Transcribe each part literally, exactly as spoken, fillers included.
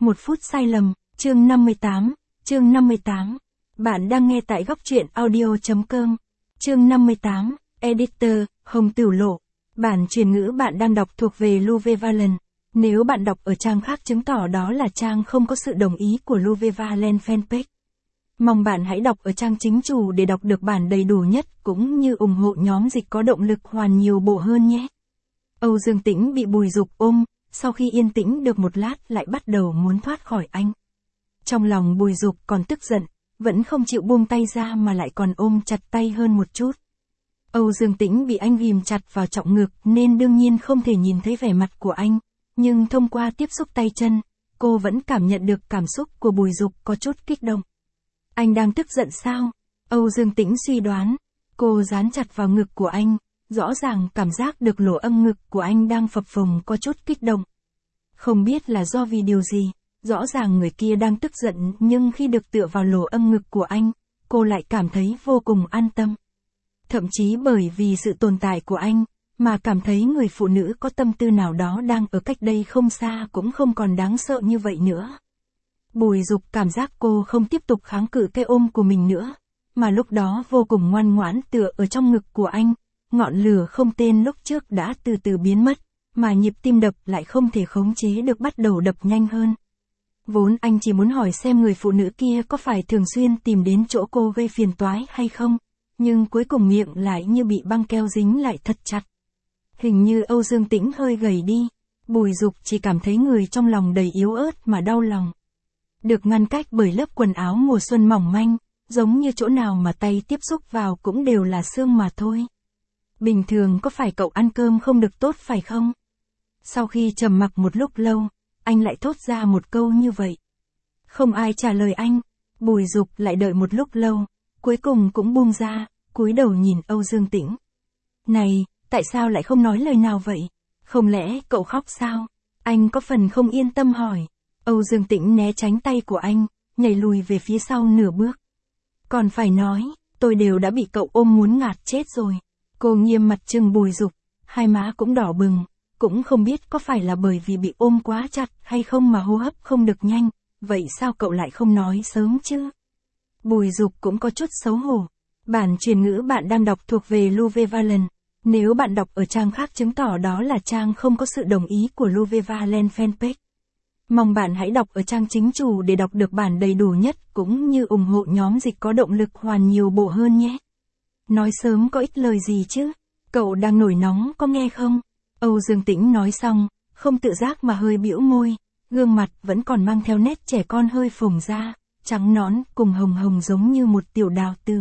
Một phút sai lầm, chương năm mươi tám, chương năm mươi tám. Bạn đang nghe tại góc truyện audio.com. Chương năm mươi tám, Editor, Hồng Tửu Lộ. Bản truyền ngữ bạn đang đọc thuộc về Luvevalent. Nếu bạn đọc ở trang khác chứng tỏ đó là trang không có sự đồng ý của Luvevalent fanpage. Mong bạn hãy đọc ở trang chính chủ để đọc được bản đầy đủ nhất cũng như ủng hộ nhóm dịch có động lực hoàn nhiều bộ hơn nhé. Âu Dương Tĩnh bị Bùi Dục ôm, sau khi yên tĩnh được một lát lại bắt đầu muốn thoát khỏi anh. Trong lòng Bùi Dục còn tức giận, vẫn không chịu buông tay ra mà lại còn ôm chặt tay hơn một chút. Âu Dương Tĩnh bị anh ghìm chặt vào trọng ngực nên đương nhiên không thể nhìn thấy vẻ mặt của anh, nhưng thông qua tiếp xúc tay chân, cô vẫn cảm nhận được cảm xúc của Bùi Dục có chút kích động. Anh đang tức giận sao? Âu Dương Tĩnh suy đoán. Cô dán chặt vào ngực của anh, rõ ràng cảm giác được lỗ âm ngực của anh đang phập phồng có chút kích động. Không biết là do vì điều gì, rõ ràng người kia đang tức giận nhưng khi được tựa vào lỗ âm ngực của anh, cô lại cảm thấy vô cùng an tâm. Thậm chí bởi vì sự tồn tại của anh, mà cảm thấy người phụ nữ có tâm tư nào đó đang ở cách đây không xa cũng không còn đáng sợ như vậy nữa. Bùi Dục cảm giác cô không tiếp tục kháng cự cái ôm của mình nữa, mà lúc đó vô cùng ngoan ngoãn tựa ở trong ngực của anh, ngọn lửa không tên lúc trước đã từ từ biến mất, mà nhịp tim đập lại không thể khống chế được bắt đầu đập nhanh hơn. Vốn anh chỉ muốn hỏi xem người phụ nữ kia có phải thường xuyên tìm đến chỗ cô gây phiền toái hay không, nhưng cuối cùng miệng lại như bị băng keo dính lại thật chặt. Hình như Âu Dương Tĩnh hơi gầy đi, Bùi Dục chỉ cảm thấy người trong lòng đầy yếu ớt mà đau lòng. Được ngăn cách bởi lớp quần áo mùa xuân mỏng manh, giống như chỗ nào mà tay tiếp xúc vào cũng đều là xương mà thôi. Bình thường có phải cậu ăn cơm không được tốt phải không? Sau khi trầm mặc một lúc lâu, anh lại thốt ra một câu như vậy. Không ai trả lời anh, Bùi Dục lại đợi một lúc lâu, cuối cùng cũng buông ra, cúi đầu nhìn Âu Dương Tĩnh. Này, tại sao lại không nói lời nào vậy? Không lẽ cậu khóc sao? Anh có phần không yên tâm hỏi. Âu Dương Tĩnh né tránh tay của anh, nhảy lùi về phía sau nửa bước. Còn phải nói, tôi đều đã bị cậu ôm muốn ngạt chết rồi. Cô nghiêm mặt trừng Bùi Dục, hai má cũng đỏ bừng, cũng không biết có phải là bởi vì bị ôm quá chặt hay không mà hô hấp không được nhanh, vậy sao cậu lại không nói sớm chứ? Bùi Dục cũng có chút xấu hổ. Bản truyền ngữ bạn đang đọc thuộc về Luvevalent. Nếu bạn đọc ở trang khác chứng tỏ đó là trang không có sự đồng ý của Luvevalent fanpage. Mong bạn hãy đọc ở trang chính chủ để đọc được bản đầy đủ nhất cũng như ủng hộ nhóm dịch có động lực hoàn nhiều bộ hơn nhé. Nói sớm có ích lời gì chứ? Cậu đang nổi nóng có nghe không? Âu Dương Tĩnh nói xong, không tự giác mà hơi bĩu môi, gương mặt vẫn còn mang theo nét trẻ con hơi phồng ra, trắng nõn cùng hồng hồng giống như một tiểu đào tử.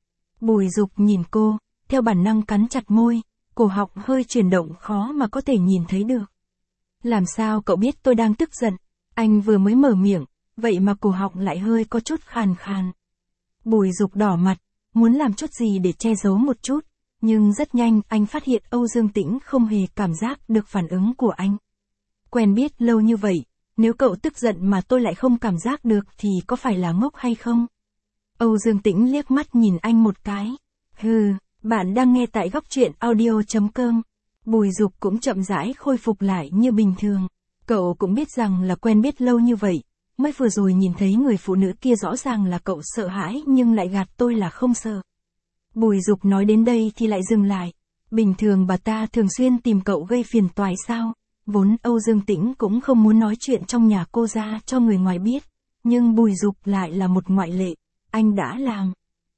Bùi Dục nhìn cô, theo bản năng cắn chặt môi, cổ họng hơi chuyển động khó mà có thể nhìn thấy được. Làm sao cậu biết tôi đang tức giận? Anh vừa mới mở miệng, vậy mà cổ họng lại hơi có chút khàn khàn. Bùi Dục đỏ mặt, muốn làm chút gì để che giấu một chút, nhưng rất nhanh anh phát hiện Âu Dương Tĩnh không hề cảm giác được phản ứng của anh. Quen biết lâu như vậy, nếu cậu tức giận mà tôi lại không cảm giác được thì có phải là ngốc hay không? Âu Dương Tĩnh liếc mắt nhìn anh một cái. Hừ, bạn đang nghe tại góc truyện audio.com. Bùi Dục cũng chậm rãi khôi phục lại như bình thường. Cậu cũng biết rằng là quen biết lâu như vậy, mới vừa rồi nhìn thấy người phụ nữ kia rõ ràng là cậu sợ hãi nhưng lại gạt tôi là không sợ. Bùi Dục nói đến đây thì lại dừng lại. Bình thường bà ta thường xuyên tìm cậu gây phiền toái sao? Vốn Âu Dương Tĩnh cũng không muốn nói chuyện trong nhà cô ra cho người ngoài biết, nhưng Bùi Dục lại là một ngoại lệ, anh đã làm.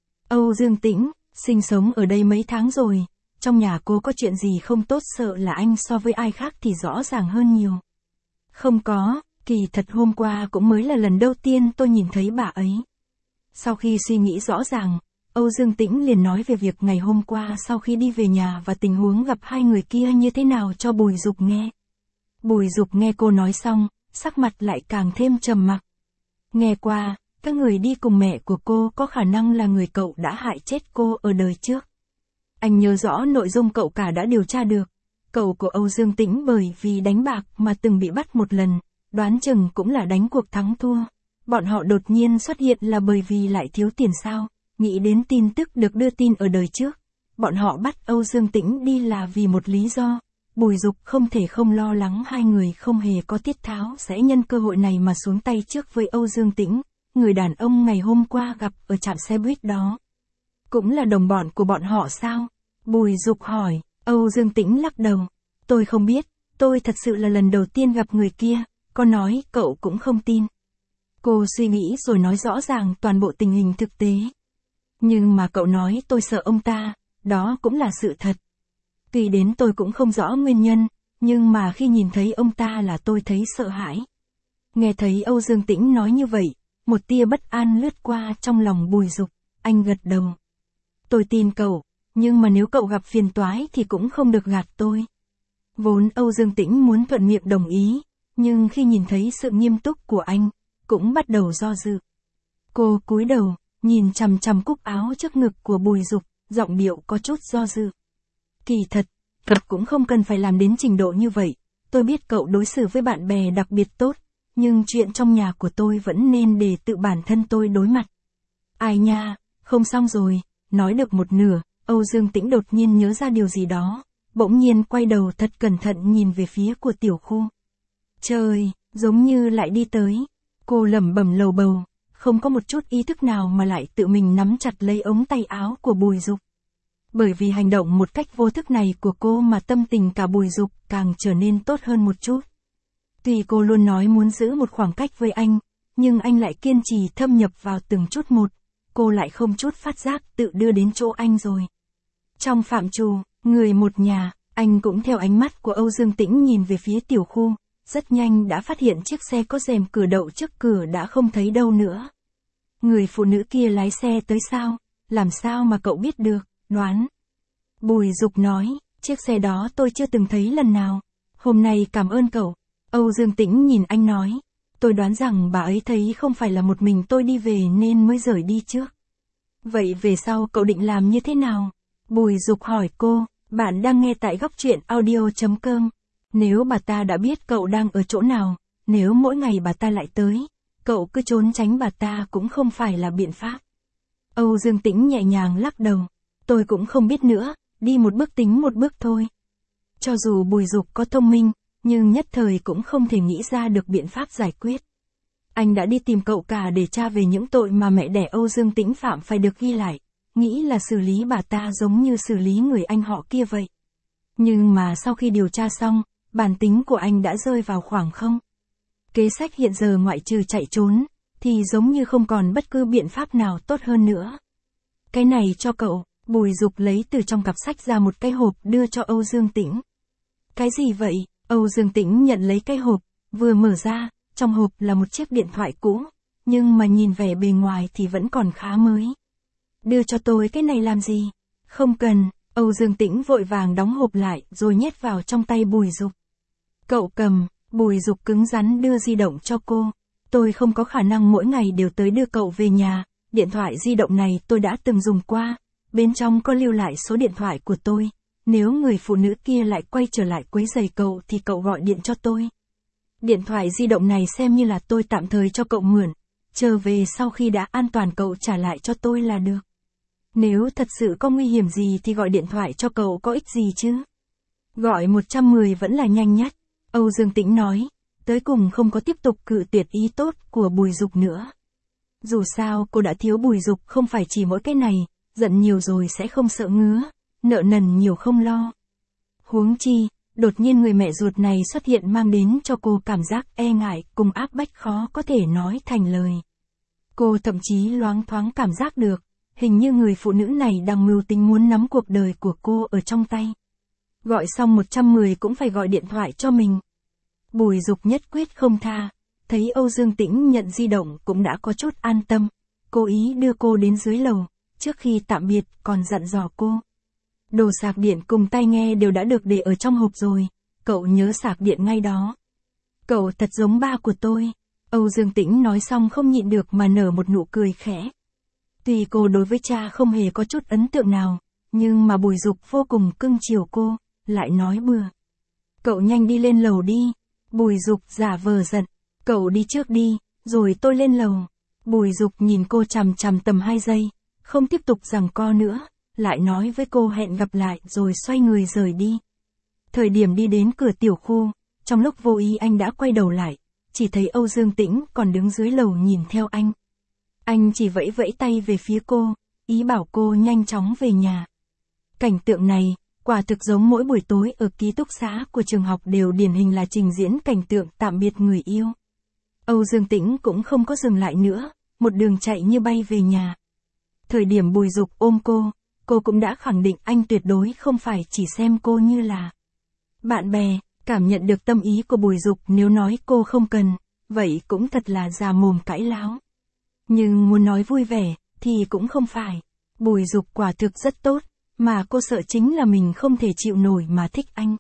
Âu Dương Tĩnh, sinh sống ở đây mấy tháng rồi, trong nhà cô có chuyện gì không tốt sợ là anh so với ai khác thì rõ ràng hơn nhiều. Không có, kỳ thật hôm qua cũng mới là lần đầu tiên tôi nhìn thấy bà ấy. Sau khi suy nghĩ rõ ràng, Âu Dương Tĩnh liền nói về việc ngày hôm qua sau khi đi về nhà và tình huống gặp hai người kia như thế nào cho Bùi Dục nghe. Bùi Dục nghe cô nói xong, sắc mặt lại càng thêm trầm mặc. Nghe qua, các người đi cùng mẹ của cô có khả năng là người cậu đã hại chết cô ở đời trước. Anh nhớ rõ nội dung cậu cả đã điều tra được. Cậu của Âu Dương Tĩnh bởi vì đánh bạc mà từng bị bắt một lần, đoán chừng cũng là đánh cuộc thắng thua. Bọn họ đột nhiên xuất hiện là bởi vì lại thiếu tiền sao, nghĩ đến tin tức được đưa tin ở đời trước. Bọn họ bắt Âu Dương Tĩnh đi là vì một lý do, Bùi Dục không thể không lo lắng hai người không hề có tiết tháo sẽ nhân cơ hội này mà xuống tay trước với Âu Dương Tĩnh, người đàn ông ngày hôm qua gặp ở trạm xe buýt đó. Cũng là đồng bọn của bọn họ sao? Bùi Dục hỏi. Âu Dương Tĩnh lắc đầu. Tôi không biết, tôi thật sự là lần đầu tiên gặp người kia, có nói cậu cũng không tin. Cô suy nghĩ rồi nói rõ ràng toàn bộ tình hình thực tế. Nhưng mà cậu nói tôi sợ ông ta, đó cũng là sự thật. Tuy đến tôi cũng không rõ nguyên nhân, nhưng mà khi nhìn thấy ông ta là tôi thấy sợ hãi. Nghe thấy Âu Dương Tĩnh nói như vậy, một tia bất an lướt qua trong lòng Bùi Dục, anh gật đầu. Tôi tin cậu, nhưng mà nếu cậu gặp phiền toái thì cũng không được gạt tôi. Vốn Âu Dương Tĩnh muốn thuận miệng đồng ý, nhưng khi nhìn thấy sự nghiêm túc của anh, cũng bắt đầu do dự. Cô cúi đầu, nhìn chằm chằm cúc áo trước ngực của Bùi Dục, giọng điệu có chút do dự. Kỳ thật, thật cũng không cần phải làm đến trình độ như vậy, tôi biết cậu đối xử với bạn bè đặc biệt tốt, nhưng chuyện trong nhà của tôi vẫn nên để tự bản thân tôi đối mặt. Ai nha, không xong rồi, nói được một nửa, Âu Dương Tĩnh đột nhiên nhớ ra điều gì đó, bỗng nhiên quay đầu thật cẩn thận nhìn về phía của tiểu khu. Trời, giống như lại đi tới, cô lẩm bẩm lầu bầu, không có một chút ý thức nào mà lại tự mình nắm chặt lấy ống tay áo của Bùi Dục. Bởi vì hành động một cách vô thức này của cô mà tâm tình cả Bùi Dục càng trở nên tốt hơn một chút. Tuy cô luôn nói muốn giữ một khoảng cách với anh, nhưng anh lại kiên trì thâm nhập vào từng chút một, cô lại không chút phát giác tự đưa đến chỗ anh rồi. Trong phạm trù, người một nhà, anh cũng theo ánh mắt của Âu Dương Tĩnh nhìn về phía tiểu khu, rất nhanh đã phát hiện chiếc xe có rèm cửa đậu trước cửa đã không thấy đâu nữa. Người phụ nữ kia lái xe tới sao? Làm sao mà cậu biết được? Đoán. Bùi Dục nói, chiếc xe đó tôi chưa từng thấy lần nào. Hôm nay cảm ơn cậu. Âu Dương Tĩnh nhìn anh nói, tôi đoán rằng bà ấy thấy không phải là một mình tôi đi về nên mới rời đi trước. Vậy về sau cậu định làm như thế nào? Bùi Dục hỏi cô, bạn đang nghe tại góc truyện audio chấm com. Nếu bà ta đã biết cậu đang ở chỗ nào, nếu mỗi ngày bà ta lại tới, cậu cứ trốn tránh bà ta cũng không phải là biện pháp. Âu Dương Tĩnh nhẹ nhàng lắc đầu, tôi cũng không biết nữa, đi một bước tính một bước thôi. Cho dù Bùi Dục có thông minh, nhưng nhất thời cũng không thể nghĩ ra được biện pháp giải quyết. Anh đã đi tìm cậu cả để tra về những tội mà mẹ đẻ Âu Dương Tĩnh phạm phải được ghi lại, nghĩ là xử lý bà ta giống như xử lý người anh họ kia vậy. Nhưng mà sau khi điều tra xong, bản tính của anh đã rơi vào khoảng không. Kế sách hiện giờ ngoại trừ chạy trốn, thì giống như không còn bất cứ biện pháp nào tốt hơn nữa. Cái này cho cậu, Bùi Dục lấy từ trong cặp sách ra một cái hộp đưa cho Âu Dương Tĩnh. Cái gì vậy? Âu Dương Tĩnh nhận lấy cái hộp, vừa mở ra, trong hộp là một chiếc điện thoại cũ, nhưng mà nhìn vẻ bề ngoài thì vẫn còn khá mới. Đưa cho tôi cái này làm gì? Không cần, Âu Dương Tĩnh vội vàng đóng hộp lại rồi nhét vào trong tay Bùi Dục. Cậu cầm, Bùi Dục cứng rắn đưa di động cho cô. Tôi không có khả năng mỗi ngày đều tới đưa cậu về nhà, điện thoại di động này tôi đã từng dùng qua, bên trong có lưu lại số điện thoại của tôi. Nếu người phụ nữ kia lại quay trở lại quấy rầy cậu thì cậu gọi điện cho tôi. Điện thoại di động này xem như là tôi tạm thời cho cậu mượn, chờ về sau khi đã an toàn cậu trả lại cho tôi là được. Nếu thật sự có nguy hiểm gì thì gọi điện thoại cho cậu có ích gì chứ? Gọi một trăm mười vẫn là nhanh nhất, Âu Dương Tĩnh nói, tới cùng không có tiếp tục cự tuyệt ý tốt của Bùi Dục nữa. Dù sao cô đã thiếu Bùi Dục không phải chỉ mỗi cái này, giận nhiều rồi sẽ không sợ ngứa, nợ nần nhiều không lo. Huống chi, đột nhiên người mẹ ruột này xuất hiện mang đến cho cô cảm giác e ngại cùng áp bách khó có thể nói thành lời. Cô thậm chí loáng thoáng cảm giác được, hình như người phụ nữ này đang mưu tính muốn nắm cuộc đời của cô ở trong tay. Gọi xong một trăm mười cũng phải gọi điện thoại cho mình. Bùi Dục nhất quyết không tha, thấy Âu Dương Tĩnh nhận di động cũng đã có chút an tâm, cố ý đưa cô đến dưới lầu, trước khi tạm biệt còn dặn dò cô. Đồ sạc điện cùng tai nghe đều đã được để ở trong hộp rồi, cậu nhớ sạc điện ngay đó. Cậu thật giống ba của tôi, Âu Dương Tĩnh nói xong không nhịn được mà nở một nụ cười khẽ. Tuy cô đối với cha không hề có chút ấn tượng nào, nhưng mà Bùi Dục vô cùng cưng chiều cô, lại nói bừa. Cậu nhanh đi lên lầu đi. Bùi Dục giả vờ giận, cậu đi trước đi, rồi tôi lên lầu. Bùi Dục nhìn cô chằm chằm tầm hai giây, không tiếp tục giằng co nữa, lại nói với cô hẹn gặp lại rồi xoay người rời đi. Thời điểm đi đến cửa tiểu khu, trong lúc vô ý anh đã quay đầu lại, chỉ thấy Âu Dương Tĩnh còn đứng dưới lầu nhìn theo anh. Anh chỉ vẫy vẫy tay về phía cô, ý bảo cô nhanh chóng về nhà. Cảnh tượng này, quả thực giống mỗi buổi tối ở ký túc xá của trường học đều điển hình là trình diễn cảnh tượng tạm biệt người yêu. Âu Dương Tĩnh cũng không có dừng lại nữa, một đường chạy như bay về nhà. Thời điểm Bùi Dục ôm cô, cô cũng đã khẳng định anh tuyệt đối không phải chỉ xem cô như là bạn bè, cảm nhận được tâm ý của Bùi Dục nếu nói cô không cần, vậy cũng thật là già mồm cãi láo. Nhưng muốn nói vui vẻ, thì cũng không phải. Bùi Dục quả thực rất tốt, mà cô sợ chính là mình không thể chịu nổi mà thích anh.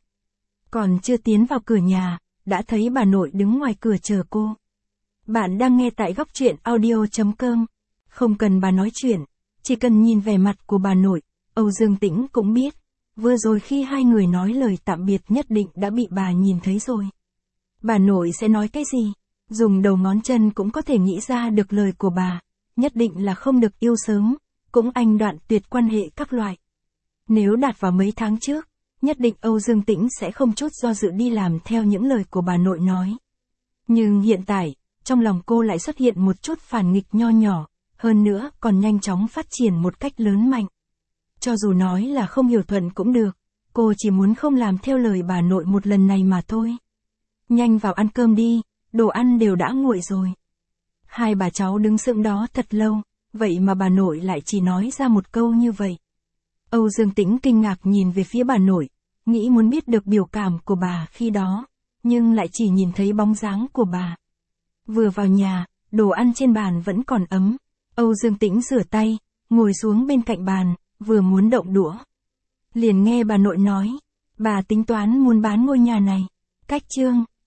Còn chưa tiến vào cửa nhà, đã thấy bà nội đứng ngoài cửa chờ cô. Bạn đang nghe tại góc truyện audio chấm com. Không cần bà nói chuyện, chỉ cần nhìn vẻ mặt của bà nội, Âu Dương Tĩnh cũng biết. Vừa rồi khi hai người nói lời tạm biệt nhất định đã bị bà nhìn thấy rồi. Bà nội sẽ nói cái gì? Dùng đầu ngón chân cũng có thể nghĩ ra được lời của bà. Nhất định là không được yêu sớm, cũng anh đoạn tuyệt quan hệ các loại. Nếu đạt vào mấy tháng trước, nhất định Âu Dương Tĩnh sẽ không chút do dự đi làm theo những lời của bà nội nói. Nhưng hiện tại, trong lòng cô lại xuất hiện một chút phản nghịch nho nhỏ, hơn nữa còn nhanh chóng phát triển một cách lớn mạnh. Cho dù nói là không hiểu thuận cũng được, cô chỉ muốn không làm theo lời bà nội một lần này mà thôi. Nhanh vào ăn cơm đi, đồ ăn đều đã nguội rồi. Hai bà cháu đứng sững đó thật lâu, vậy mà bà nội lại chỉ nói ra một câu như vậy. Âu Dương Tĩnh kinh ngạc nhìn về phía bà nội, nghĩ muốn biết được biểu cảm của bà khi đó, nhưng lại chỉ nhìn thấy bóng dáng của bà. Vừa vào nhà, đồ ăn trên bàn vẫn còn ấm. Âu Dương Tĩnh rửa tay, ngồi xuống bên cạnh bàn, vừa muốn động đũa. Liền nghe bà nội nói, bà tính toán muốn bán ngôi nhà này. Cách chương